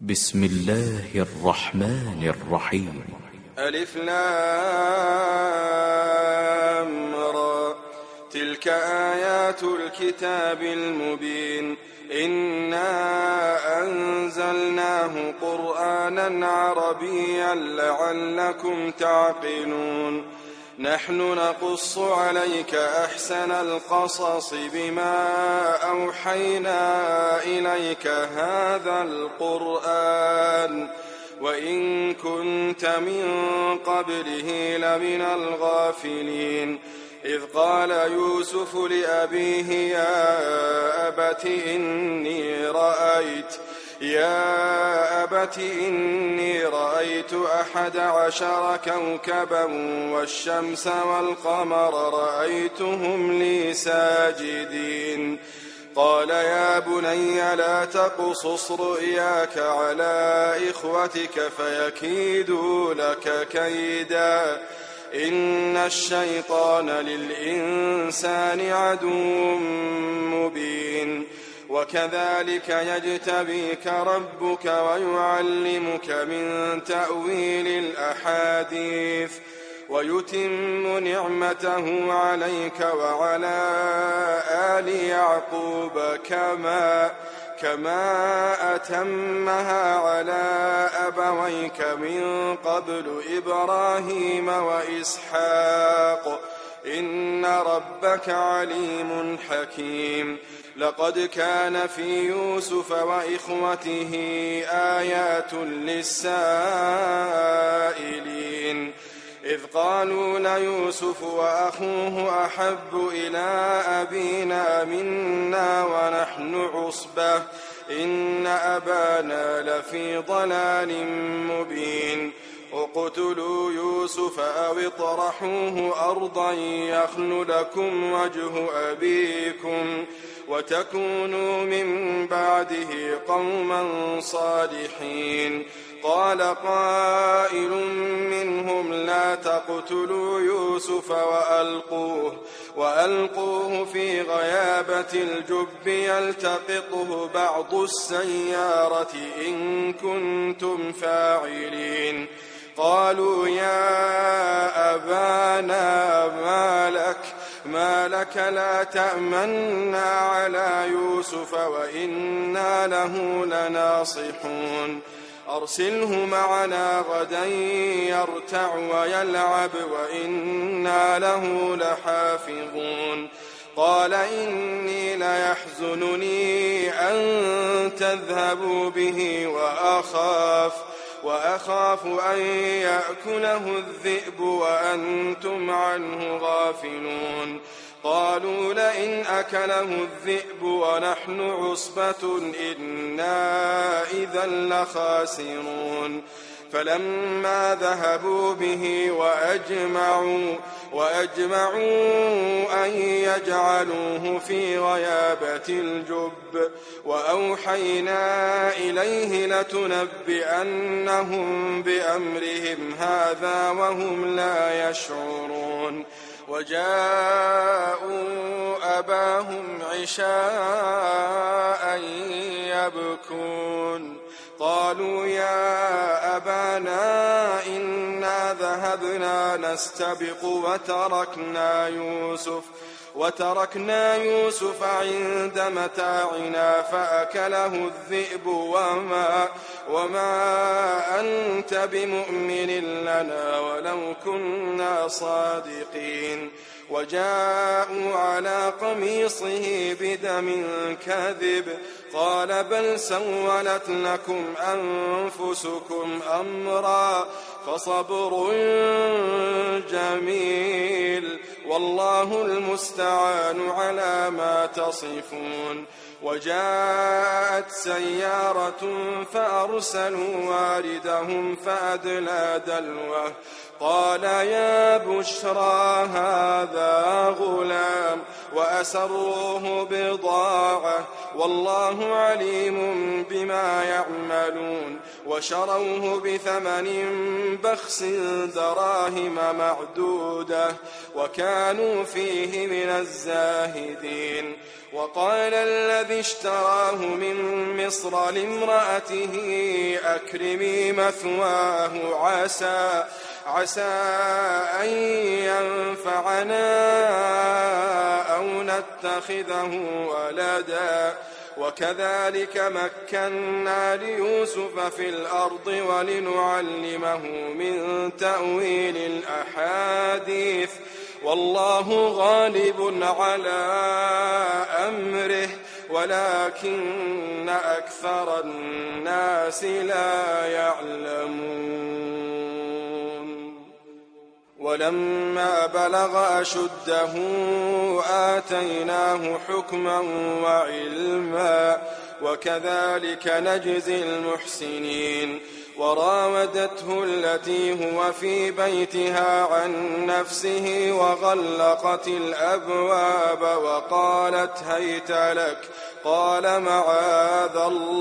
بسم الله الرحمن الرحيم. ألف لام را. تلك آيات الكتاب المبين. إنا أنزلناه قرآنا عربيا لعلكم تعقلون. نحن نقص عليك أحسن القصص بما أوحينا إليك هذا القرآن وإن كنت من قبله لمن الغافلين. إذ قال يوسف لأبيه يا أبت إني رأيت 11 كوكبا والشمس والقمر رأيتهم لي ساجدين. قال يا بني لا تقصص رؤياك على إخوتك فيكيدوا لك كيدا إن الشيطان للإنسان عدو مبين. وكذلك يجتبيك ربك ويعلمك من تأويل الأحاديث ويتم نعمته عليك وعلى آل يعقوب كما أتمها على أبويك من قبل إبراهيم وإسحاق إن ربك عليم حكيم. لقد كان في يوسف وإخوته آيات للسائلين إذ قالوا ليوسف وأخوه أحب إلى أبينا منا ونحن عصبة إن أبانا لفي ضلال مبين. اقتلوا يوسف أو اطرحوه أرضا يخل لكم وجه أبيكم وتكونوا من بعده قوما صالحين. قال قائل منهم لا تقتلوا يوسف وألقوه في غيابة الجب يلتقطه بعض السيارة إن كنتم فاعلين. قالوا يا أبانا ما لك لا تأمنا على يوسف وإنا له لناصحون. أرسله معنا غدا يرتع ويلعب وإنا له لحافظون. قال إني ليحزنني أن تذهبوا به وأخاف أن يأكله الذئب وأنتم عنه غافلون. قالوا لئن أكله الذئب ونحن عصبة إنا إذا لخاسرون. فلما ذهبوا به وأجمعوا أن يجعلوه في غيابة الجب وأوحينا إليه لتنبئنهم بأمرهم هذا وهم لا يشعرون. وجاءوا أباهم عشاء يبكون. قالوا يا أبانا إنا ذهبنا نستبق وتركنا يوسف عند متاعنا فأكله الذئب وما أنت بمؤمن لنا ولو كنا صادقين. وجاءوا على قميصه بدم كاذب قال بل سولت لكم أنفسكم أمرا فصبر جميل والله المستعان على ما تصفون. وجاءت سيارة فأرسلوا واردهم فأدلى دلوه قال يا بشرى هذا غلام وأسروه بضاعة والله عليم بما يعملون وشروه بثمن بخس دراهم معدودة وكانوا فيه من الزاهدين. وقال الذي اشتراه من مصر لامرأته أكرمي مثواه عسى أن ينفعنا أو نتخذه ولدا وكذلك مكنا ليوسف في الأرض ولنعلمه من تأويل الأحاديث والله غالب على أمره ولكن أكثر الناس لا يعلمون. ولما بلغ أشده آتيناه حكما وعلما وكذلك نجزي المحسنين. وراودته التي هو في بيتها عن نفسه وغلقت الأبواب وقالت هيت لك قال معاذ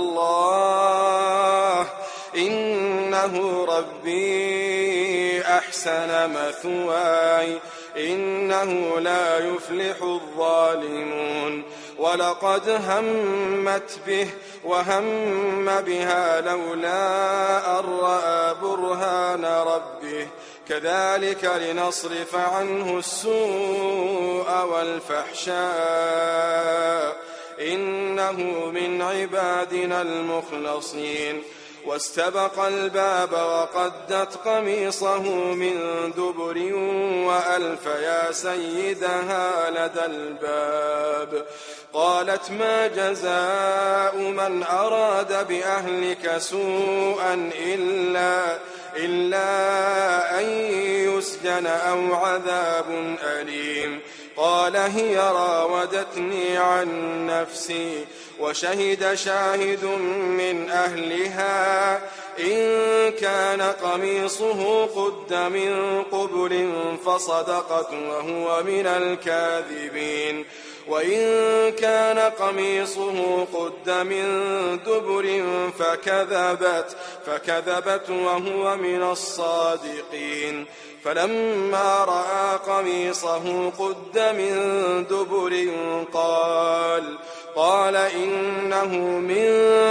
الله إنه ربي أحسن مثواي إنه لا يفلح الظالمون. ولقد همت به وهم بها لولا أن رأى برهان ربه كذلك لنصرف عنه السوء والفحشاء إنه من عبادنا المخلصين. واستبق الباب وقدت قميصه من دبر وألف يا سيدها لدى الباب. قالت ما جزاء من أراد بأهلك سوءا إلا أن يسجن أو عذاب أليم. قال هي راودتني عن نفسي وشهد شاهد من أهلها إن كان قميصه قد من قبل فصدقت وهو من الكاذبين وإن كان قميصه قد من دبر فكذبت وهو من الصادقين. فلما رأى قميصه قد من دبر قال إنه من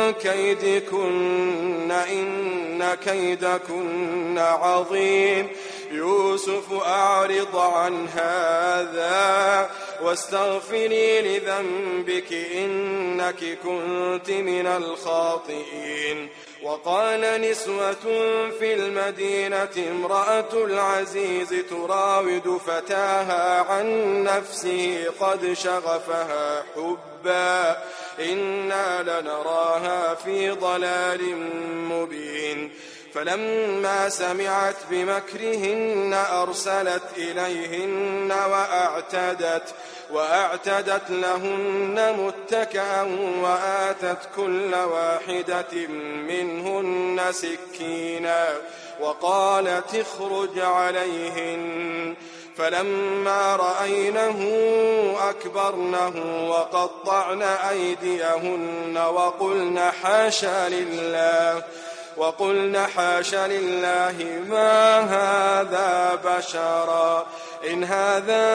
كيدكن إن كيدكن عظيم. يوسف أعرض عن هذا واستغفري لذنبك إنك كنت من الخاطئين. وقال نسوة في المدينة امرأة العزيز تراود فتاها عن نفسه قد شغفها حبا إنا لنراها في ضلال مبين. فلما سمعت بمكرهن أرسلت إليهن وأعتدت لهن متكئا وآتت كل واحدة منهن سكينا وقالت اخرج عليهن. فلما رأينه أكبرنه وقطعن أيديهن وقلن حاش لله ما هذا بشرا إن هذا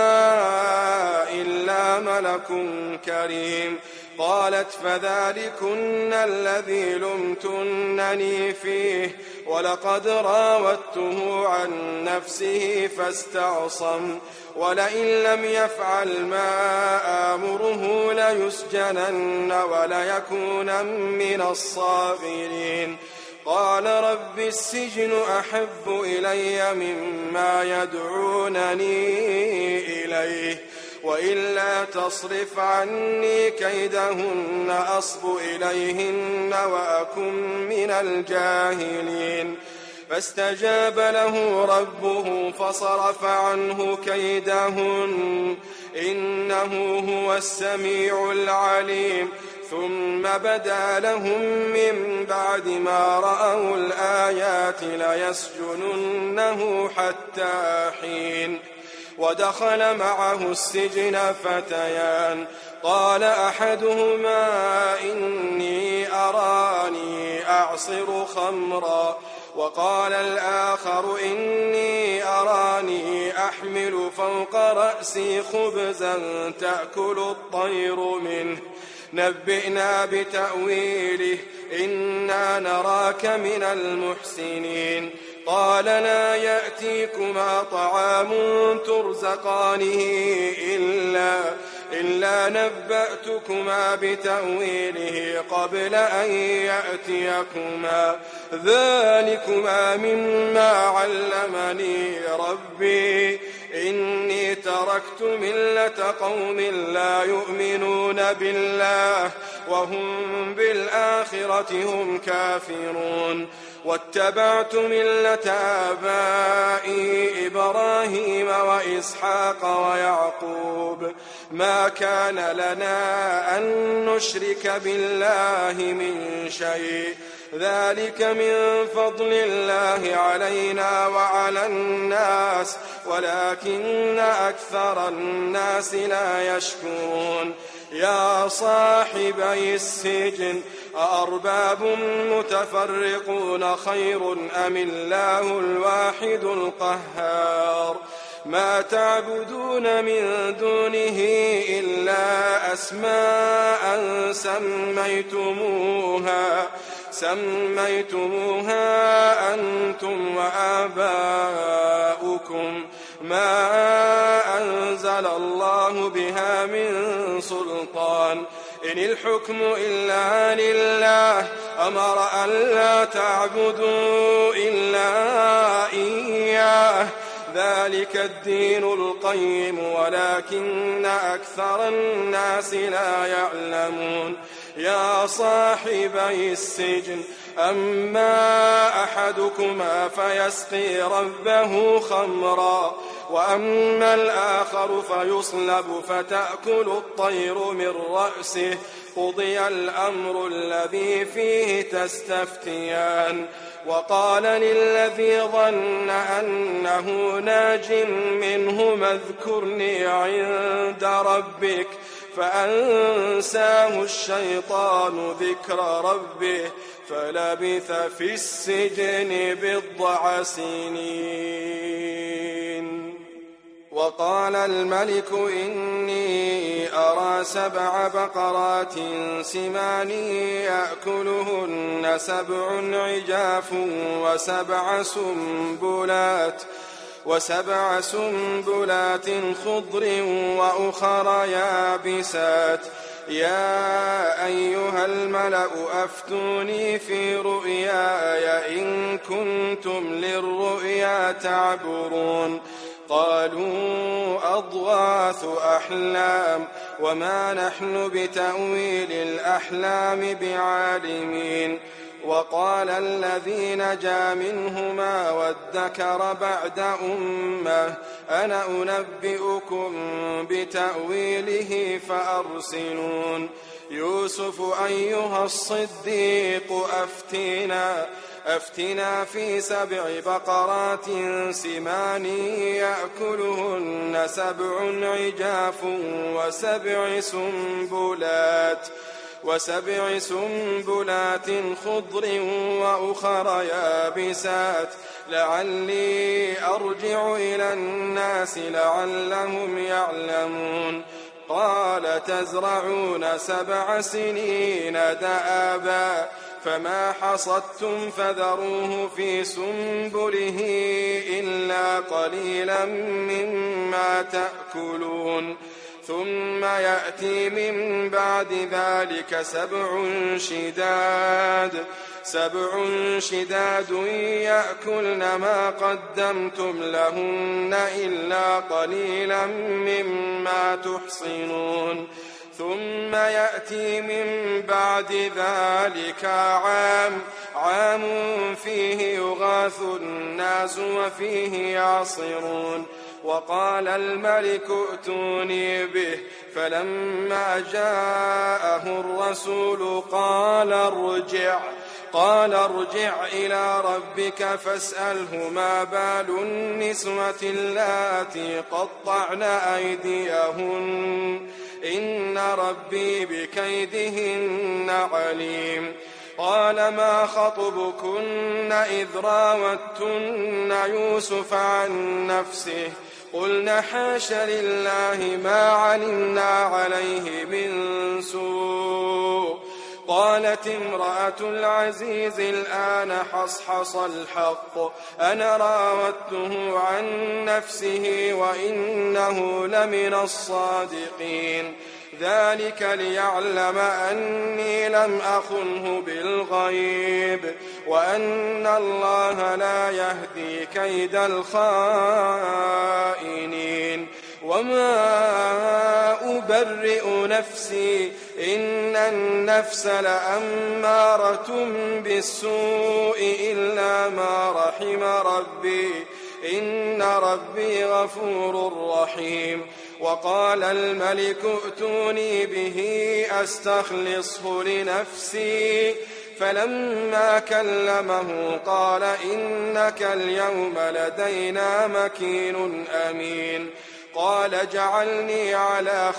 إلا ملك كريم. قالت فذلكن الذي لمتنني فيه ولقد راودته عن نفسه فاستعصم ولئن لم يفعل ما آمره ليسجنن وليكون من الصاغرين. قال رب السجن أحب إلي مما يدعونني إليه وإلا تصرف عني كيدهن أصب إليهن وأكن من الجاهلين. فاستجاب له ربه فصرف عنه كيدهن إنه هو السميع العليم. ثم بدا لهم من بعد ما رأوا الآيات ليسجننه حتى حين. ودخل معه السجن فتيان قال أحدهما إني أراني أعصر خمرا وقال الآخر إني أراني أحمل فوق رأسي خبزا تأكل الطير منه نبئنا بتأويله إنا نراك من المحسنين قال لا يأتيكما طعام ترزقانه إلا نبأتكما بتأويله قبل أن يأتيكما ذلكما مما علمني ربي إني تركت ملة قوم لا يؤمنون بالله وهم بالآخرة هم كافرون واتبعت ملة آبائي إبراهيم وإسحاق ويعقوب ما كان لنا أن نشرك بالله من شيء ذلك من فضل الله علينا وعلى الناس ولكن أكثر الناس لا يشكرون يا صاحبي السجن أأرباب متفرقون خير أم الله الواحد القهار ما تعبدون من دونه إلا أسماء سميتموها أنتم وآباؤكم ما أنزل الله بها من سلطان إن الحكم إلا لله أمر أن لا تعبدوا إلا إياه ذلك الدين القيم ولكن أكثر الناس لا يعلمون يا صاحبي السجن أما أحدكما فيسقي ربه خمرا وأما الآخر فيصلب فتأكل الطير من رأسه قضي الأمر الذي فيه تستفتيان وقال للذي ظن أنه ناج منهما اذكرني عند ربك فأنساه الشيطان ذكر ربه فلبث في السجن بضع سنين وقال الملك إني أرى 7 بقرات سمان يأكلهن 7 عجاف وسبع سنبلات خضر وأخر يابسات يا أيها الملأ أفتوني في رؤياي إن كنتم للرؤيا تعبرون قالوا أضغاث أحلام وما نحن بتأويل الأحلام بعالمين وقال الذي نجا منهما وادكر بعد أمة أنا أنبئكم بتأويله فأرسلون يوسف أيها الصديق أفتنا في 7 بقرات سمان يأكلهن 7 عجاف وسبع سنبلات خضر وأخر يابسات لعلي أرجع إلى الناس لعلهم يعلمون قال تزرعون 7 سنين دأبا فما حصدتم فذروه في سنبله إلا قليلا مما تأكلون ثم يأتي من بعد ذلك 7 شداد يأكلن ما قدمتم لهن إلا قليلا مما تحصنون ثم يأتي من بعد ذلك عام فيه يغاث الناس وفيه يعصرون وقال الملك ائتوني به فلما جاءه الرسول قال قال ارجع إلى ربك فاسأله ما بال النسوة اللاتي قطعن أيديهن إن ربي بكيدهن عليم. قال ما خطبكن إذ راوتن يوسف عن نفسه قلن حاش لله ما علمنا عليه من سوء. قالت امرأة العزيز الآن حصحص الحق أنا راودته عن نفسه وإنه لمن الصادقين. ذلك ليعلم أني لم أخنه بالغيب وأن الله لا يهدي كيد الخائنين. وما أبرئ نفسي إن النفس لأمارة بالسوء إلا ما رحم ربي إن ربي غفور رحيم. وقال الملك ائتوني به أستخلصه لنفسي فلما كلمه قال إنك اليوم لدينا مكين أمين. قال اجعلني على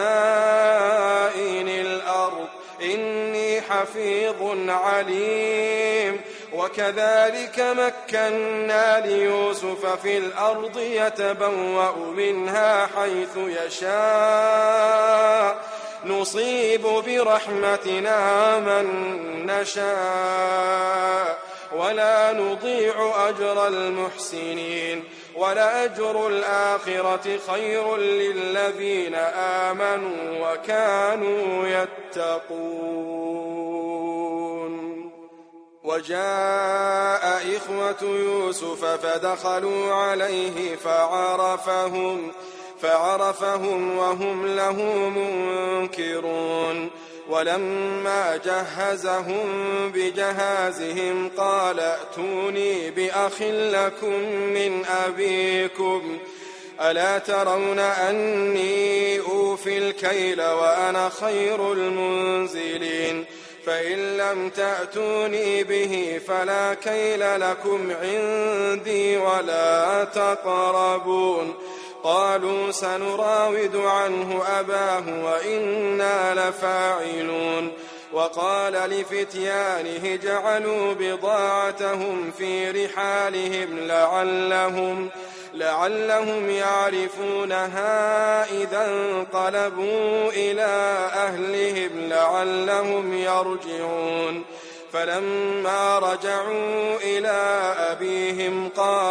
خزائن الأرض إني حفيظ عليم. وكذلك مكنا ليوسف في الأرض يتبوأ منها حيث يشاء نصيب برحمتنا من نشاء ولا نضيع أجر المحسنين. ولأجر الآخرة خير للذين آمنوا وكانوا يتقون. وجاء إخوة يوسف فدخلوا عليه فعرفهم وهم له منكرون. ولما جهزهم بجهازهم قال ائتوني بأخ لكم من أبيكم ألا ترون أني أوفي الكيل وأنا خير المنزلين. فإن لم تأتوني به فلا كيل لكم عندي ولا تقربون. قالوا سنراود عنه أباه وإنا لفاعلون. وقال لفتيانه جعلوا بضاعتهم في رحالهم لعلهم يعرفونها إذا انقلبوا إلى أهلهم لعلهم يرجعون. فلما رجعوا إلى أبيهم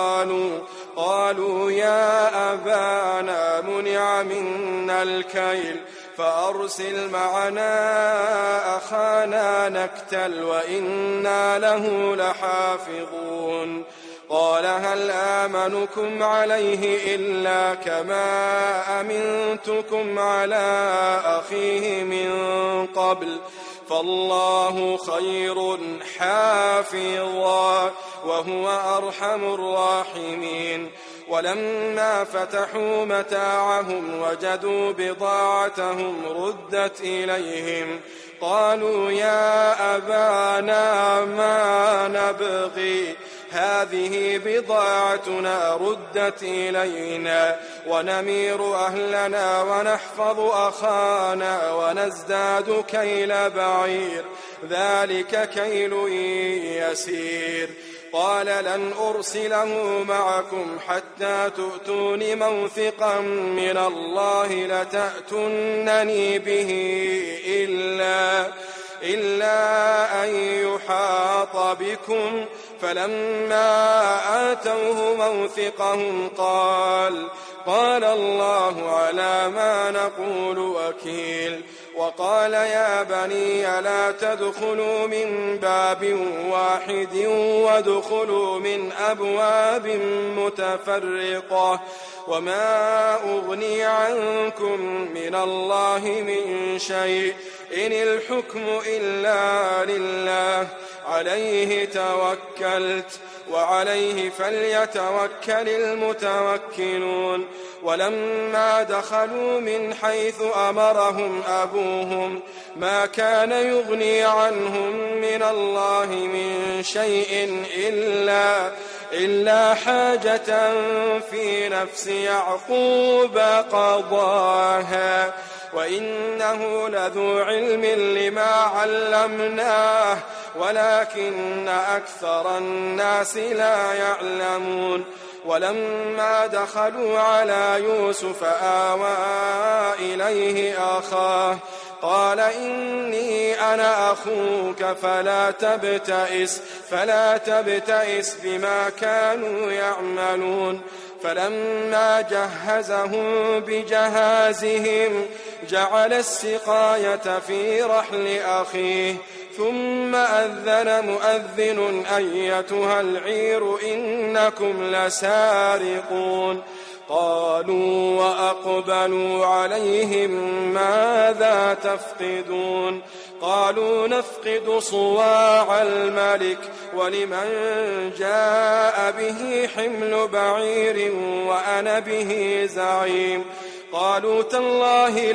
قالوا يا أبانا منع منا الكيل فأرسل معنا أخانا نكتل وإنا له لحافظون. قال هل آمنكم عليه إلا كما أمنتكم على أخيه من قبل فالله خير حافظا وهو أرحم الراحمين. ولما فتحوا متاعهم وجدوا بضاعتهم ردت إليهم قالوا يا أبانا ما نبغي هذه بضاعتنا ردت إلينا ونمير أهلنا ونحفظ أخانا ونزداد كيل بعير ذلك كيل يسير. قال لن أرسله معكم حتى تؤتون موثقا من الله لتأتونني به إلا أن يحاط بكم. فلما آتوه موثقهم قال الله على ما نقول وكيل. وقال يا بني لا تدخلوا من باب واحد وادخلوا من أبواب متفرقة وما أغني عنكم من الله من شيء إن الحكم إلا لله عليه توكلت وعليه فليتوكل المتوكلون ولما دخلوا من حيث أمرهم أبوهم ما كان يغني عنهم من الله من شيء إلا حاجة في نفس يعقوب قضاها وإنه لذو علم لما علمناه ولكن أكثر الناس لا يعلمون ولما دخلوا على يوسف آوى إليه أخاه قال إني أنا أخوك فلا تبتئس بما كانوا يعملون فلما جهزهم بجهازهم جعل السقاية في رحل أخيه ثم أذن مؤذن أيتها العير إنكم لسارقون قالوا وأقبلوا عليهم ماذا تفقدون قالوا نفقد صواع الملك ولمن جاء به حمل بعير وأنا به زعيم قالوا تالله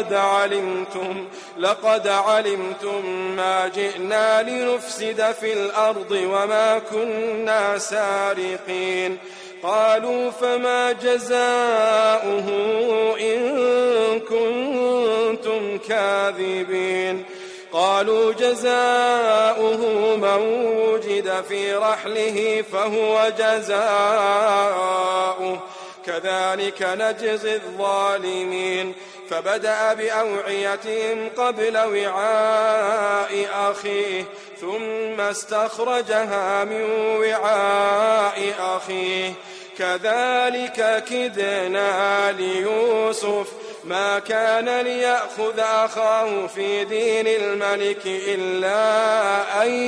لقد علمتم ما جئنا لنفسد في الأرض وما كنا سارقين قالوا فما جزاؤه إن كنتم كاذبين قالوا جزاؤه من وجد في رحله فهو جزاؤه كذلك نجزي الظالمين فبدأ بأوعيتهم قبل وعاء أخيه ثم استخرجها من وعاء أخيه كذلك كدنا ليوسف ما كان ليأخذ أخاه في دين الملك إلا أن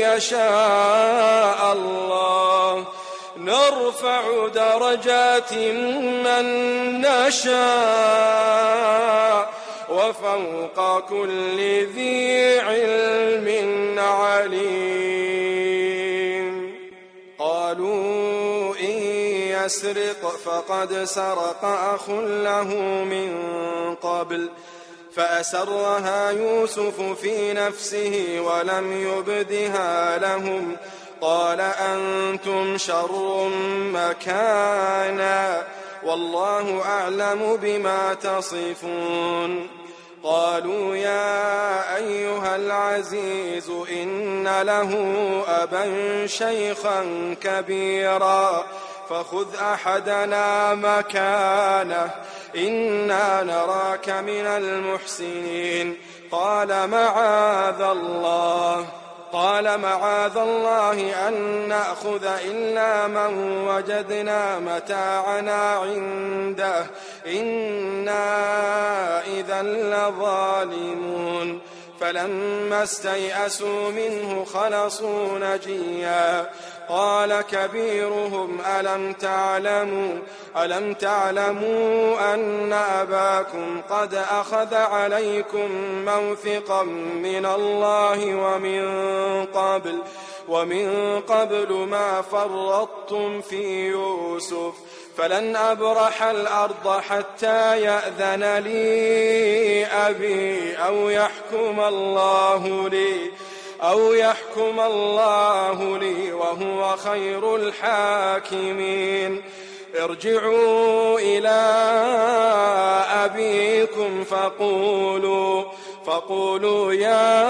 يشاء الله نرفع درجات من نشاء وفوق كل ذي علم عليم قالوا إن يسرق فقد سرق أخ له من قبل فأسرها يوسف في نفسه ولم يبدها لهم قال أنتم شر مكانا والله أعلم بما تصفون قالوا يا أيها العزيز إن له أبا شيخا كبيرا فخذ أحدنا مكانه إنا نراك من المحسنين قال معاذ الله أن نأخذ إلا من وجدنا متاعنا عنده إنا إذا لظالمون فلما استيئسوا منه خلصوا نجيا قال كبيرهم ألم تعلموا أن أباكم قد أخذ عليكم موثقا من الله ومن قبل ما فرطتم في يوسف فلن أبرح الأرض حتى يأذن لي أبي أو يحكم الله لي وهو خير الحاكمين ارجعوا إلى أبيكم فقولوا يا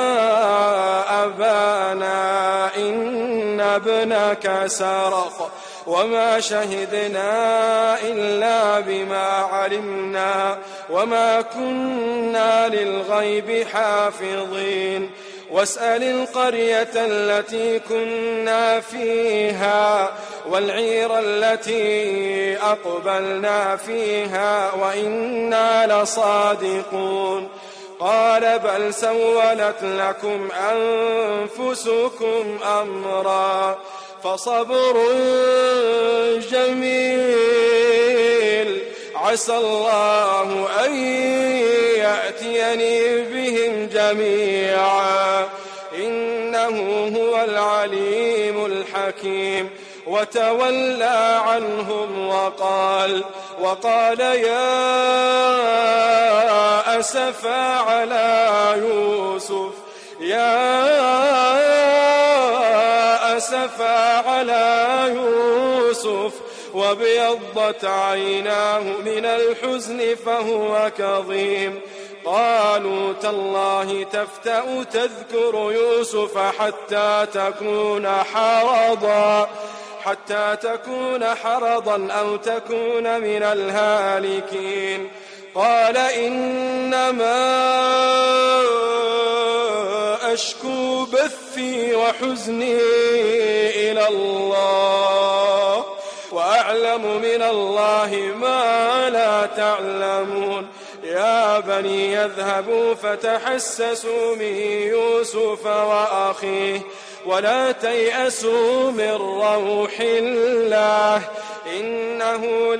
أبانا إن ابنك سرق وما شهدنا إلا بما علمنا وما كنا للغيب حافظين واسأل القرية التي كنا فيها والعير التي أقبلنا فيها وإنا لصادقون قال بل سولت لكم أنفسكم أمرا فصبر جميل عسى الله أن يأتيني بهم جميعا إنه هو وهو العليم الحكيم. وتولى عنهم وقال يا أسفا على يوسف وابيضت عيناه من الحزن فهو كظيم. قالوا تالله تفتأ تذكر يوسف حتى تكون حرضا أو تكون من الهالكين. قال إنما أشكو بثي وحزني إلى الله وأعلم من الله ما لا تعلمون. يا بني يذهبوا فتحسسوا من يوسف وأخيه ولا تيأسوا من روح الله إنه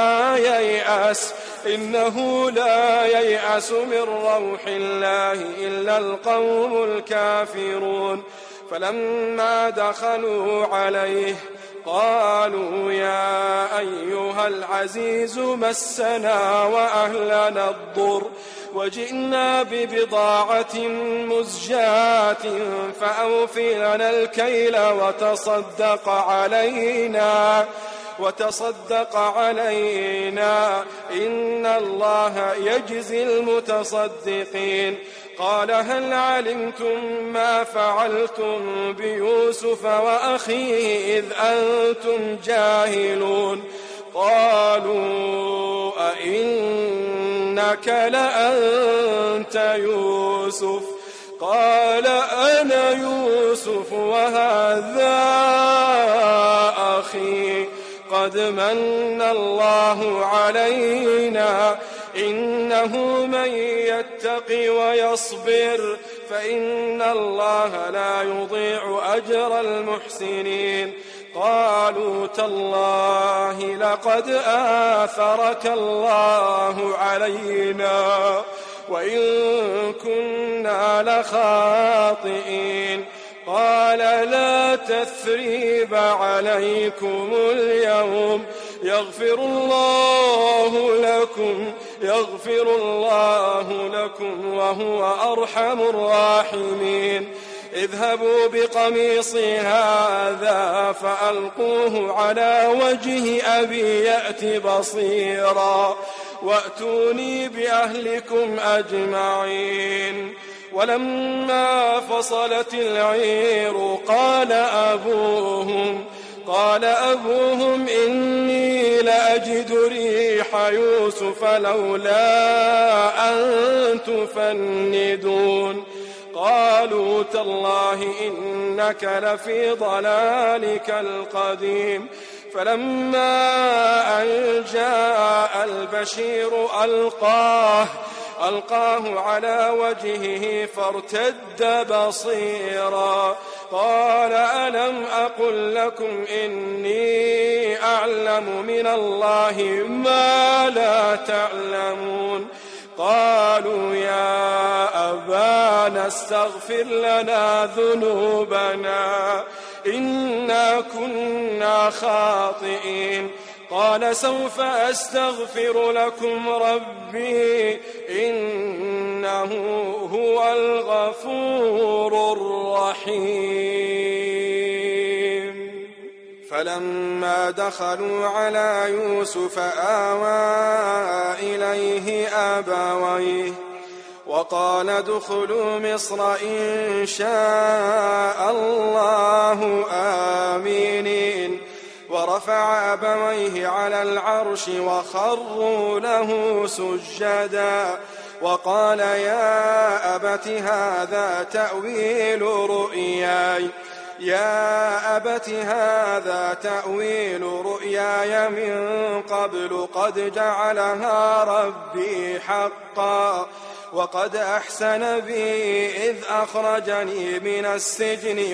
لا ييأس من روح الله إلا القوم الكافرون. فلما دخلوا عليه قالوا يا أيها العزيز مسنا وأهلنا الضر وجئنا ببضاعة مزجاة فأوفي لنا الكيل وتصدق علينا إن الله يجزي المتصدقين. قال هل علمتم ما فعلتم بيوسف وأخيه إذ أنتم جاهلون؟ قالوا أئنك لأنت يوسف؟ قال أنا يوسف وهذا أخي قد من الله علينا إنه من يتق ويصبر فإن الله لا يضيع أجر المحسنين. قالوا تالله لقد آثرك الله علينا وإن كنا لخاطئين. قال لا تثريب عليكم اليوم يغفر الله لكم وهو أرحم الراحمين. اذهبوا بقميصي هذا فألقوه على وجه أبي يأت بصيرا وأتوني بأهلكم أجمعين. ولما فصلت العير قال أبوهم إني لأجد ريح يوسف لولا أن تفندون. قالوا تالله إنك لفي ضلالك القديم. فلما أن جاء البشير ألقاه على وجهه فارتد بصيرا. قال ألم أقل لكم إني أعلم من الله ما لا تعلمون؟ قالوا يا أبانا استغفر لنا ذنوبنا إنا كنا خاطئين. قال سوف أستغفر لكم ربي إنه هو الغفور الرحيم. فلما دخلوا على يوسف آوى إليه أبويه وقال ادخلوا مصر إن شاء الله آمنين. ورفع أبويه على العرش وخروا له سجدا وقال يا أبت هذا تأويل رؤياي من قبل قد جعلها ربي حقا وقد أحسن بي إذ أخرجني من السجن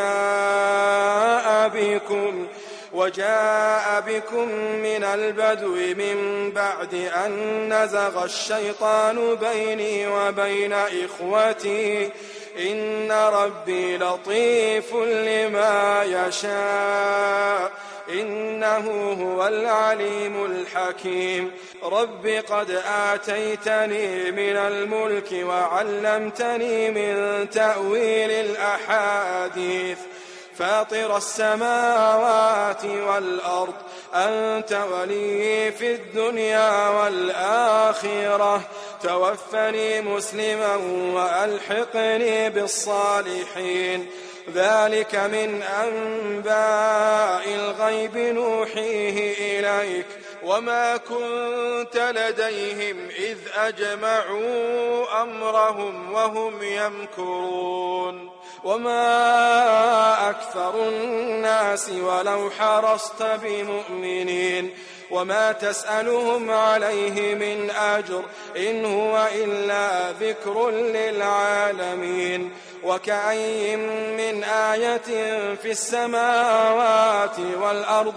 وجاء بكم من البدو من بعد أن نزغ الشيطان بيني وبين إخوتي إن ربي لطيف لما يشاء إنه هو العليم الحكيم رب قد آتيتني من الملك وعلمتني من تأويل الأحاديث فاطر السماوات والأرض أنت ولي في الدنيا والآخرة توفني مسلما وألحقني بالصالحين ذلك من أنباء الغيب نوحيه إليك وما كنت لديهم إذ أجمعوا أمرهم وهم يمكرون وما أكثر الناس ولو حرصت بمؤمنين وما تسألهم عليه من أجر إن هو إلا ذكر للعالمين وكأي من آية في السماوات والأرض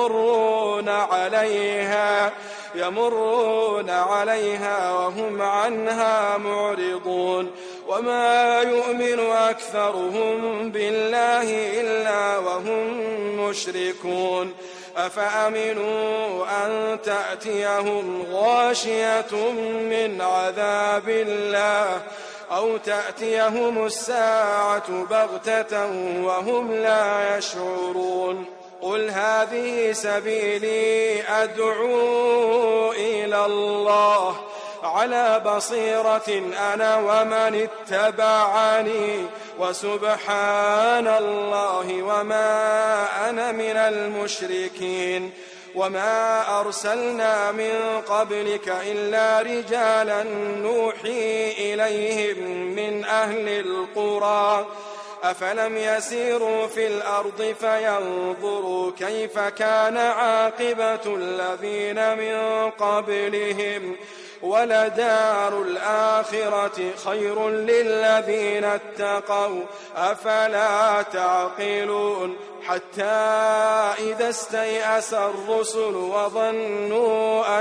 يمرون عليها وهم عنها معرضون وما يؤمن أكثرهم بالله إلا وهم مشركون أفأمنوا أن تأتيهم غاشية من عذاب الله أو تأتيهم الساعة بغتة وهم لا يشعرون قل هذه سبيلي أدعو إلى الله على بصيرة أنا ومن اتبعني وسبحان الله وما أنا من المشركين وما أرسلنا من قبلك إلا رجالا نوحي إليهم من أهل القرى أفلم يسيروا في الأرض فينظروا كيف كان عاقبة الذين من قبلهم ولدار الآخرة خير للذين اتقوا أفلا تعقلون حتى إذا استيأس الرسل وظنوا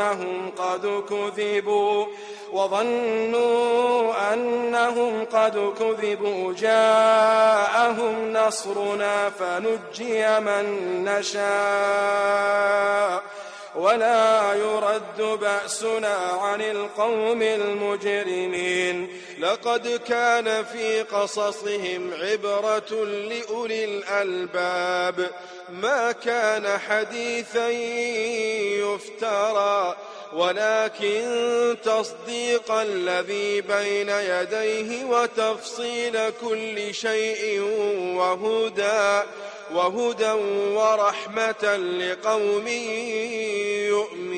أنهم قد كذبوا جاءهم نصرنا فنجي من نشاء ولا يرد بأسنا عن القوم المجرمين لقد كان في قصصهم عبرة لأولي الألباب ما كان حديثا يفترى ولكن تصديق الذي بين يديه وتفصيل كل شيء وهدى ورحمة لقوم يؤمنون